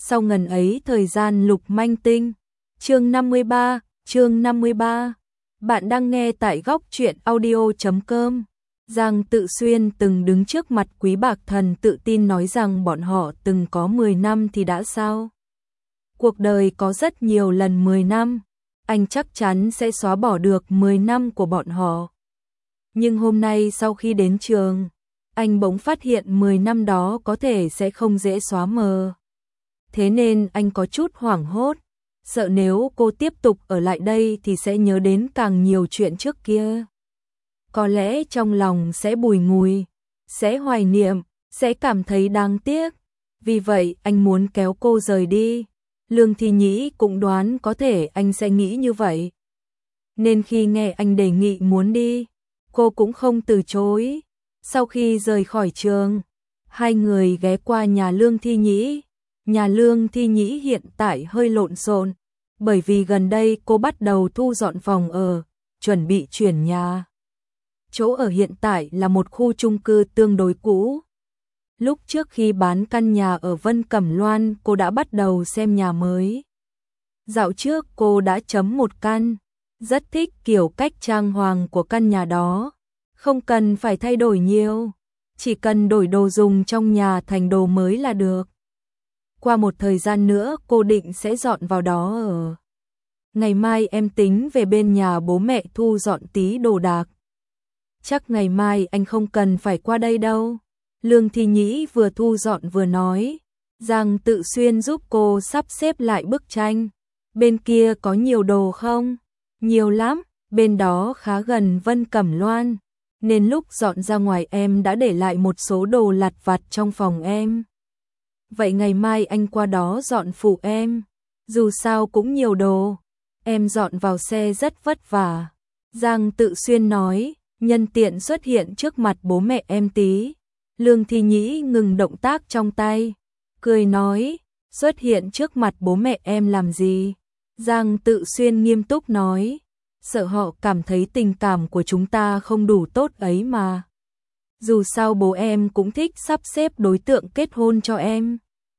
Sau ngần ấy thời gian Lục Manh Tinh. Chương 53. Bạn đang nghe tại góc truyện audio.com. Giang Tự Xuyên từng đứng trước mặt Quý Bạc Thần tự tin nói rằng bọn họ từng có 10 năm thì đã sao? Cuộc đời có rất nhiều lần 10 năm, anh chắc chắn sẽ xóa bỏ được 10 năm của bọn họ. Nhưng hôm nay sau khi đến trường, anh bỗng phát hiện 10 năm đó có thể sẽ không dễ xóa mờ. Thế nên anh có chút hoảng hốt, sợ nếu cô tiếp tục ở lại đây thì sẽ nhớ đến càng nhiều chuyện trước kia. Có lẽ trong lòng sẽ bùi ngùi, sẽ hoài niệm, sẽ cảm thấy đáng tiếc. Vì vậy anh muốn kéo cô rời đi. Lương Thi Nhĩ cũng đoán có thể anh sẽ nghĩ như vậy. Nên khi nghe anh đề nghị muốn đi, cô cũng không từ chối. Sau khi rời khỏi trường, hai người ghé qua nhà Lương Thi Nhĩ. Nhà Lương Thi Nhĩ hiện tại hơi lộn xộn, bởi vì gần đây cô bắt đầu thu dọn phòng ở, chuẩn bị chuyển nhà. Chỗ ở hiện tại là một khu chung cư tương đối cũ. Lúc trước khi bán căn nhà ở Vân Cẩm Loan, cô đã bắt đầu xem nhà mới. Dạo trước cô đã chấm một căn, rất thích kiểu cách trang hoàng của căn nhà đó. Không cần phải thay đổi nhiều, chỉ cần đổi đồ dùng trong nhà thành đồ mới là được. Qua một thời gian nữa cô định sẽ dọn vào đó ở. Ngày mai em tính về bên nhà bố mẹ thu dọn tí đồ đạc. Chắc ngày mai anh không cần phải qua đây đâu. Lương Thi Nhĩ vừa thu dọn vừa nói. Giang Tự Xuyên giúp cô sắp xếp lại bức tranh. Bên kia có nhiều đồ không? Nhiều lắm, bên đó khá gần Vân Cẩm Loan. Nên lúc dọn ra ngoài em đã để lại một số đồ lặt vặt trong phòng em. Vậy ngày mai anh qua đó dọn phụ em. Dù sao cũng nhiều đồ, em dọn vào xe rất vất vả. Giang Tự Xuyên nói, nhân tiện xuất hiện trước mặt bố mẹ em tí. Lương Thi Nhĩ ngừng động tác trong tay, cười nói, xuất hiện trước mặt bố mẹ em làm gì? Giang Tự Xuyên nghiêm túc nói, sợ họ cảm thấy tình cảm của chúng ta không đủ tốt ấy mà. Dù sao bố em cũng thích sắp xếp đối tượng kết hôn cho em.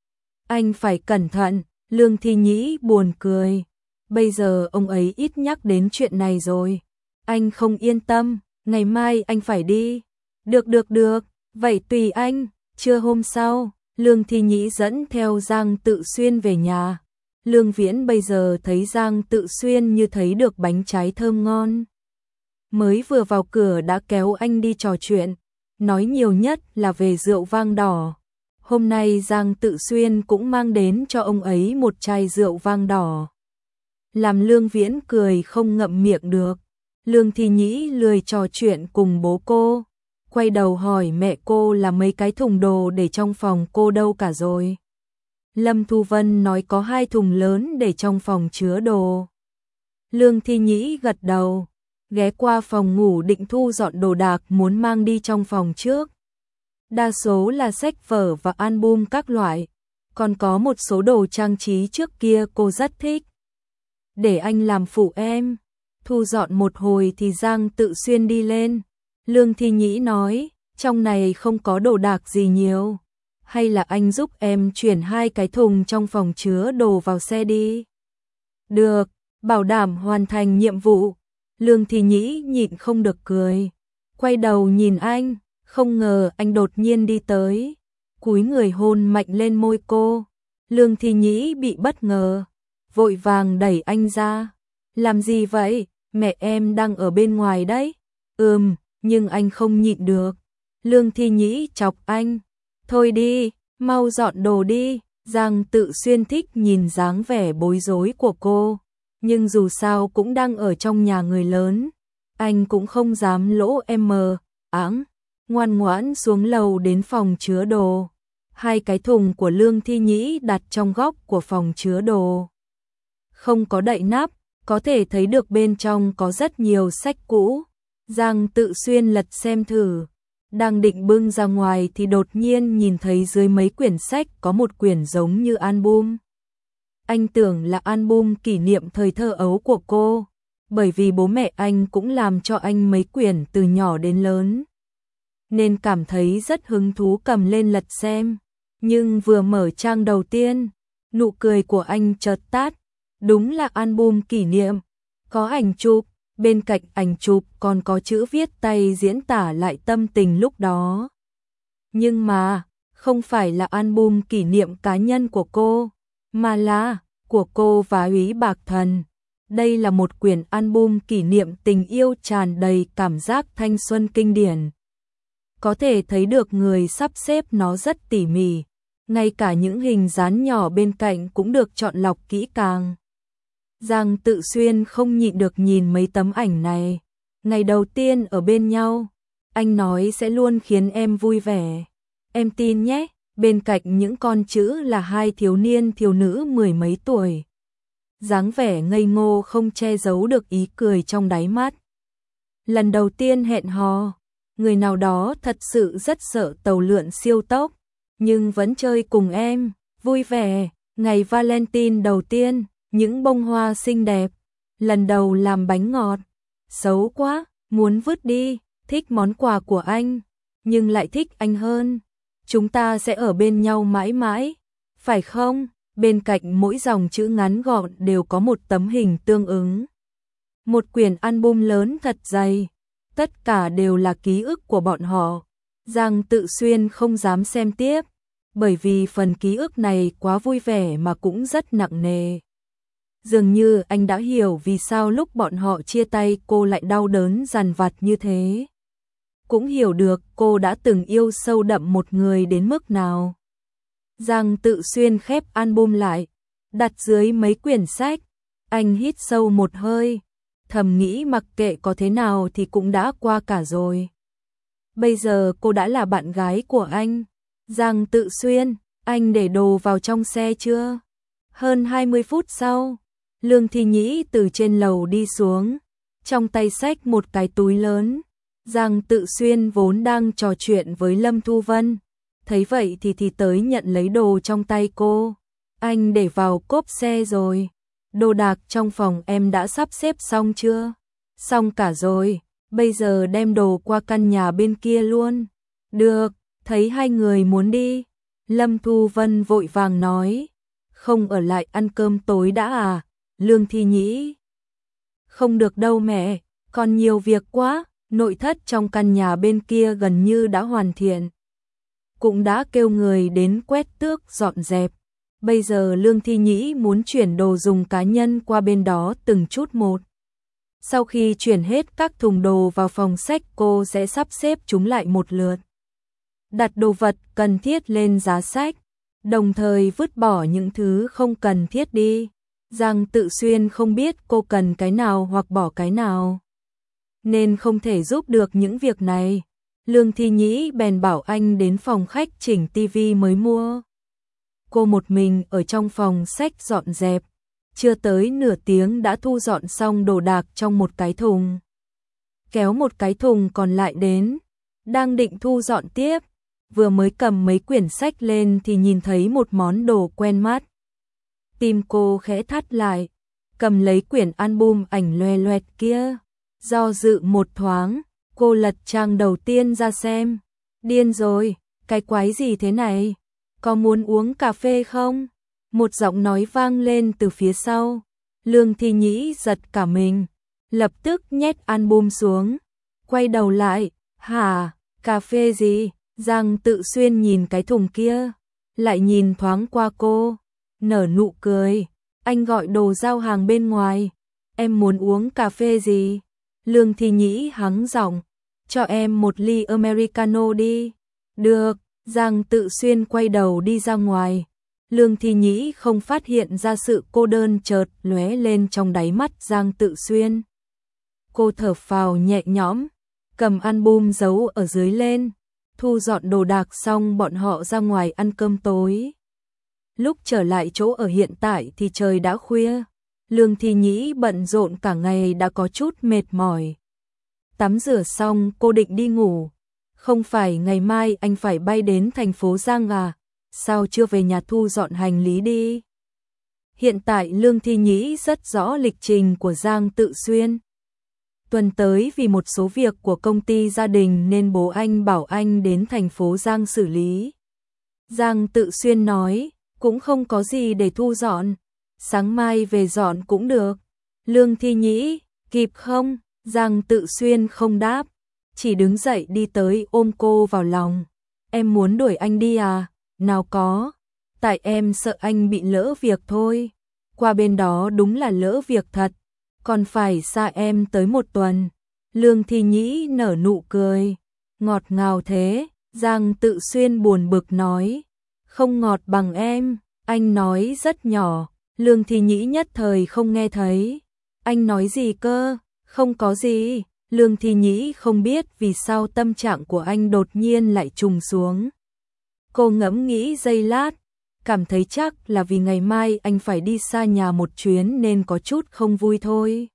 Anh phải cẩn thận. Lương Thi Nhĩ buồn cười. Bây giờ ông ấy ít nhắc đến chuyện này rồi. Anh không yên tâm, ngày mai anh phải đi. Được, vậy tùy anh. Trưa hôm sau, Lương Thi Nhĩ dẫn theo Giang Tự Xuyên về nhà. Lương Viễn bây giờ thấy Giang Tự Xuyên như thấy được bánh trái thơm ngon. Mới vừa vào cửa đã kéo anh đi trò chuyện, nói nhiều nhất là về rượu vang đỏ. Hôm nay Giang Tự Xuyên cũng mang đến cho ông ấy một chai rượu vang đỏ. Làm Lương Viễn cười không ngậm miệng được. Lương Thi Nhĩ lười trò chuyện cùng bố cô. Quay đầu hỏi mẹ cô là mấy cái thùng đồ để trong phòng cô đâu cả rồi. Lâm Thu Vân nói có 2 thùng lớn để trong phòng chứa đồ. Lương Thi Nhĩ gật đầu, ghé qua phòng ngủ định thu dọn đồ đạc muốn mang đi trong phòng trước. Đa số là sách vở và album các loại, còn có một số đồ trang trí trước kia cô rất thích. Để anh làm phụ em. Thu dọn một hồi thì Giang Tự Xuyên đi lên. Lương Thi Nhĩ nói, trong này không có đồ đạc gì nhiều. Hay là anh giúp em chuyển 2 cái thùng trong phòng chứa đồ vào xe đi. Được, bảo đảm hoàn thành nhiệm vụ. Lương Thi Nhĩ nhịn không được cười. Quay đầu nhìn anh, không ngờ anh đột nhiên đi tới. Cúi người hôn mạnh lên môi cô. Lương Thi Nhĩ bị bất ngờ, vội vàng đẩy anh ra. Làm gì vậy? Mẹ em đang ở bên ngoài đấy. Nhưng anh không nhịn được. Lương Thi Nhĩ chọc anh. Thôi đi, mau dọn đồ đi. Giang Tự Xuyên thích nhìn dáng vẻ bối rối của cô. Nhưng dù sao cũng đang ở trong nhà người lớn. Anh cũng không dám lỗ em mờ, áng. Ngoan ngoãn xuống lầu đến phòng chứa đồ. 2 cái thùng của Lương Thi Nhĩ đặt trong góc của phòng chứa đồ. Không có đậy nắp, có thể thấy được bên trong có rất nhiều sách cũ. Giang Tự Xuyên lật xem thử. Đang định bưng ra ngoài thì đột nhiên nhìn thấy dưới mấy quyển sách có một quyển giống như album. Anh tưởng là album kỷ niệm thời thơ ấu của cô, bởi vì bố mẹ anh cũng làm cho anh mấy quyển từ nhỏ đến lớn. Nên cảm thấy rất hứng thú cầm lên lật xem. Nhưng vừa mở trang đầu tiên, Nụ cười của anh chợt tắt, đúng là album kỷ niệm, có ảnh chụp, bên cạnh ảnh chụp còn có chữ viết tay diễn tả lại tâm tình lúc đó. Nhưng mà, không phải là album kỷ niệm cá nhân của cô, mà là của cô và Úy Bạc Thần. Đây là một quyển album kỷ niệm tình yêu tràn đầy cảm giác thanh xuân kinh điển. Có thể thấy được người sắp xếp nó rất tỉ mỉ, ngay cả những hình dán nhỏ bên cạnh cũng được chọn lọc kỹ càng. Giang Tự Xuyên không nhịn được nhìn mấy tấm ảnh này. Ngày đầu tiên ở bên nhau, anh nói sẽ luôn khiến em vui vẻ. Em tin nhé, bên cạnh những con chữ là hai thiếu niên thiếu nữ mười mấy tuổi. Dáng vẻ ngây ngô không che giấu được ý cười trong đáy mắt. Lần đầu tiên hẹn hò, người nào đó thật sự rất sợ tàu lượn siêu tốc, nhưng vẫn chơi cùng em, vui vẻ. Ngày Valentine đầu tiên, những bông hoa xinh đẹp, lần đầu làm bánh ngọt, xấu quá, muốn vứt đi, thích món quà của anh, nhưng lại thích anh hơn. Chúng ta sẽ ở bên nhau mãi mãi, phải không? Bên cạnh mỗi dòng chữ ngắn gọn đều có một tấm hình tương ứng. Một quyển album lớn thật dày, tất cả đều là ký ức của bọn họ. Giang Tự Xuyên không dám xem tiếp, bởi vì phần ký ức này quá vui vẻ mà cũng rất nặng nề. Dường như anh đã hiểu vì sao lúc bọn họ chia tay cô lại đau đớn dằn vặt như thế. Cũng hiểu được cô đã từng yêu sâu đậm một người đến mức nào. Giang Tự Xuyên khép album lại, đặt dưới mấy quyển sách. Anh hít sâu một hơi, thầm nghĩ mặc kệ có thế nào thì cũng đã qua cả rồi. Bây giờ cô đã là bạn gái của anh. Giang Tự Xuyên, anh để đồ vào trong xe chưa? Hơn 20 phút sau, Lương Thi Nhĩ từ trên lầu đi xuống, trong tay xách một cái túi lớn. Giang Tự Xuyên vốn đang trò chuyện với Lâm Thu Vân, thấy vậy thì tới nhận lấy đồ trong tay cô. Anh để vào cốp xe rồi. Đồ đạc trong phòng em đã sắp xếp xong chưa? Xong cả rồi, bây giờ đem đồ qua căn nhà bên kia luôn. Được, thấy hai người muốn đi. Lâm Thu Vân vội vàng nói, không ở lại ăn cơm tối đã à? Lương Thi Nhĩ, không được đâu mẹ, còn nhiều việc quá. Nội thất trong căn nhà bên kia gần như đã hoàn thiện, cũng đã kêu người đến quét tước dọn dẹp. Bây giờ Lương Thi Nhĩ muốn chuyển đồ dùng cá nhân qua bên đó từng chút một. Sau khi chuyển hết các thùng đồ vào phòng sách, cô sẽ sắp xếp chúng lại một lượt, đặt đồ vật cần thiết lên giá sách, đồng thời vứt bỏ những thứ không cần thiết đi. Giang Tự Xuyên không biết cô cần cái nào hoặc bỏ cái nào, nên không thể giúp được những việc này. Lương Thi Nhĩ bèn bảo anh đến phòng khách chỉnh tivi mới mua. Cô một mình ở trong phòng sách dọn dẹp, chưa tới nửa tiếng đã thu dọn xong đồ đạc trong một cái thùng. Kéo một cái thùng còn lại đến, đang định thu dọn tiếp, vừa mới cầm mấy quyển sách lên thì nhìn thấy một món đồ quen mắt. Tim cô khẽ thắt lại, cầm lấy quyển album ảnh loè loẹt kia. Do dự một thoáng, cô lật trang đầu tiên ra xem. Điên rồi, cái quái gì thế này? Có muốn uống cà phê không? Một giọng nói vang lên từ phía sau. Lương Thi Nhĩ giật cả mình, lập tức nhét album xuống, quay đầu lại. Hả, cà phê gì? Giang Tự Xuyên nhìn cái thùng kia, lại nhìn thoáng qua cô, nở nụ cười. Anh gọi đồ giao hàng bên ngoài. Em muốn uống cà phê gì? Lương Thi Nhĩ hắng giọng, cho em một ly Americano đi. Được, Giang Tự Xuyên quay đầu đi ra ngoài. Lương Thi Nhĩ không phát hiện ra sự cô đơn chợt lóe lên trong đáy mắt Giang Tự Xuyên. Cô thở phào nhẹ nhõm, cầm album giấu ở dưới lên, thu dọn đồ đạc xong bọn họ ra ngoài ăn cơm tối. Lúc trở lại chỗ ở hiện tại thì trời đã khuya. Lương Thi Nhĩ bận rộn cả ngày đã có chút mệt mỏi. Tắm rửa xong cô định đi ngủ. Không phải ngày mai anh phải bay đến thành phố Giang à? Sao chưa về nhà thu dọn hành lý đi? Hiện tại Lương Thi Nhĩ rất rõ lịch trình của Giang Tự Xuyên. Tuần tới vì một số việc của công ty gia đình nên bố anh bảo anh đến thành phố Giang xử lý. Giang Tự Xuyên nói, cũng không có gì để thu dọn, sáng mai về dọn cũng được. Lương Thi Nhĩ, kịp không? Giang Tự Xuyên không đáp, chỉ đứng dậy đi tới ôm cô vào lòng. Em muốn đuổi anh đi à? Nào có, tại em sợ anh bị lỡ việc thôi. Qua bên đó đúng là lỡ việc thật, còn phải xa em tới 1 tuần. Lương Thi Nhĩ nở nụ cười, ngọt ngào thế. Giang Tự Xuyên buồn bực nói, không ngọt bằng em. Anh nói rất nhỏ, Lương Thi Nhĩ nhất thời không nghe thấy. Anh nói gì cơ? Không có gì. Lương Thi Nhĩ không biết vì sao tâm trạng của anh đột nhiên lại trùng xuống. Cô ngẫm nghĩ giây lát, cảm thấy chắc là vì ngày mai anh phải đi xa nhà một chuyến nên có chút không vui thôi.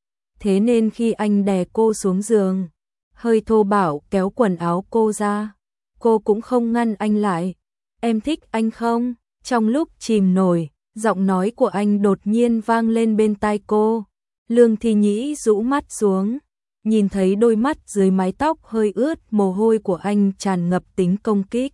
Thế nên khi anh đè cô xuống giường, hơi thô bạo kéo quần áo cô ra, cô cũng không ngăn anh lại. Em thích anh không? Trong lúc chìm nổi, giọng nói của anh đột nhiên vang lên bên tai cô. Lương Thi Nhĩ rũ mắt xuống, nhìn thấy đôi mắt dưới mái tóc hơi ướt mồ hôi của anh tràn ngập tính công kích.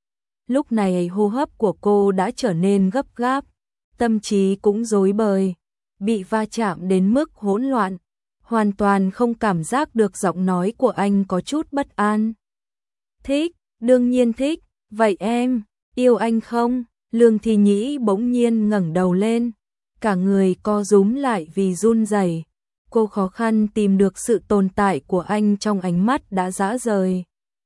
Lúc này hô hấp của cô đã trở nên gấp gáp, tâm trí cũng rối bời, bị va chạm đến mức hỗn loạn, hoàn toàn không cảm giác được giọng nói của anh có chút bất an. Thích, đương nhiên thích, vậy em, yêu anh không? Lương Thi Nhĩ bỗng nhiên ngẩng đầu lên, cả người co rúm lại vì run rẩy. Cô khó khăn tìm được sự tồn tại của anh trong ánh mắt đã rã rời.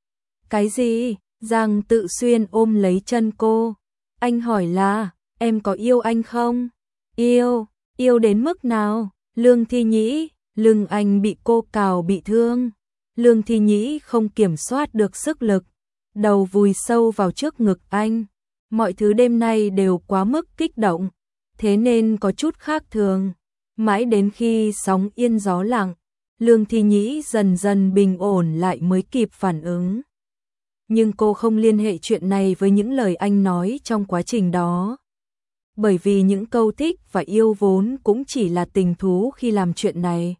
Cái gì? Giang Tự Xuyên ôm lấy chân cô. Anh hỏi là, em có yêu anh không? Yêu, yêu đến mức nào? Lương Thi Nhĩ, lưng anh bị cô cào bị thương. Lương Thi Nhĩ không kiểm soát được sức lực, đầu vùi sâu vào trước ngực anh. Mọi thứ đêm nay đều quá mức kích động, thế nên có chút khác thường. Mãi đến khi sóng yên gió lặng, Lương Thi Nhĩ dần dần bình ổn lại mới kịp phản ứng. Nhưng cô không liên hệ chuyện này với những lời anh nói trong quá trình đó. Bởi vì những câu thích và yêu vốn cũng chỉ là tình thú khi làm chuyện này.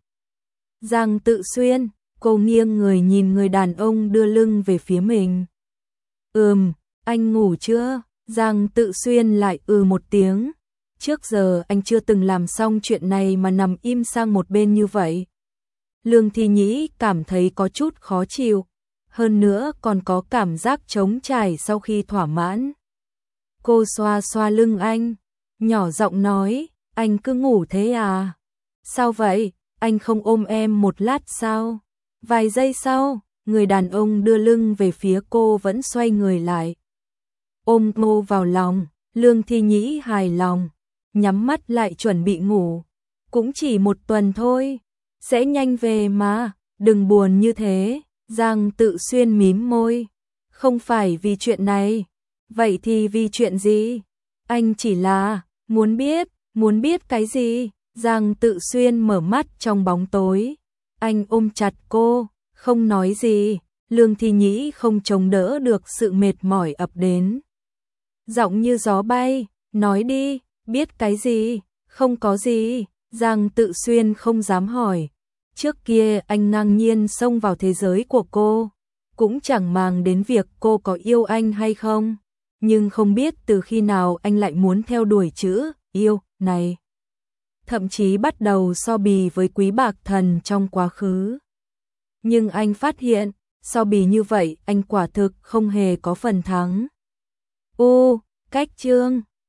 Giang Tự Xuyên, cô nghiêng người nhìn người đàn ông đưa lưng về phía mình. Anh ngủ chưa? Giang Tự Xuyên lại một tiếng. Trước giờ anh chưa từng làm xong chuyện này mà nằm im sang một bên như vậy. Lương Thi Nhĩ cảm thấy có chút khó chịu, hơn nữa còn có cảm giác trống trải sau khi thỏa mãn. Cô xoa xoa lưng anh, nhỏ giọng nói, anh cứ ngủ thế à? Sao vậy? Anh không ôm em một lát sao? Vài giây sau, người đàn ông đưa lưng về phía cô vẫn xoay người lại. Ôm cô vào lòng, Lương Thi Nhĩ hài lòng, nhắm mắt lại chuẩn bị ngủ. Cũng chỉ 1 tuần thôi, sẽ nhanh về mà, đừng buồn như thế. Giang Tự Xuyên mím môi, không phải vì chuyện này, vậy thì vì chuyện gì? Anh chỉ là muốn biết cái gì? Giang Tự Xuyên mở mắt trong bóng tối, anh ôm chặt cô, không nói gì. Lương Thi Nhĩ không chống đỡ được sự mệt mỏi ập đến. Giọng như gió bay, nói đi, biết cái gì? Không có gì. Giang Tự Xuyên không dám hỏi. Trước kia anh ngang nhiên xông vào thế giới của cô, cũng chẳng màng đến việc cô có yêu anh hay không. Nhưng không biết từ khi nào anh lại muốn theo đuổi chữ yêu này. Thậm chí bắt đầu so bì với Quý Bạc Thần trong quá khứ. Nhưng anh phát hiện, so bì như vậy anh quả thực không hề có phần thắng. Cách chương